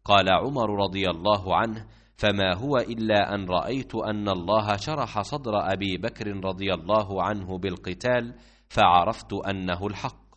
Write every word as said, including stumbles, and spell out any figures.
قال عمر رضي الله عنه: فما هو إلا أن رأيت أن الله شرح صدر أبي بكر رضي الله عنه بالقتال، فعرفت أنه الحق.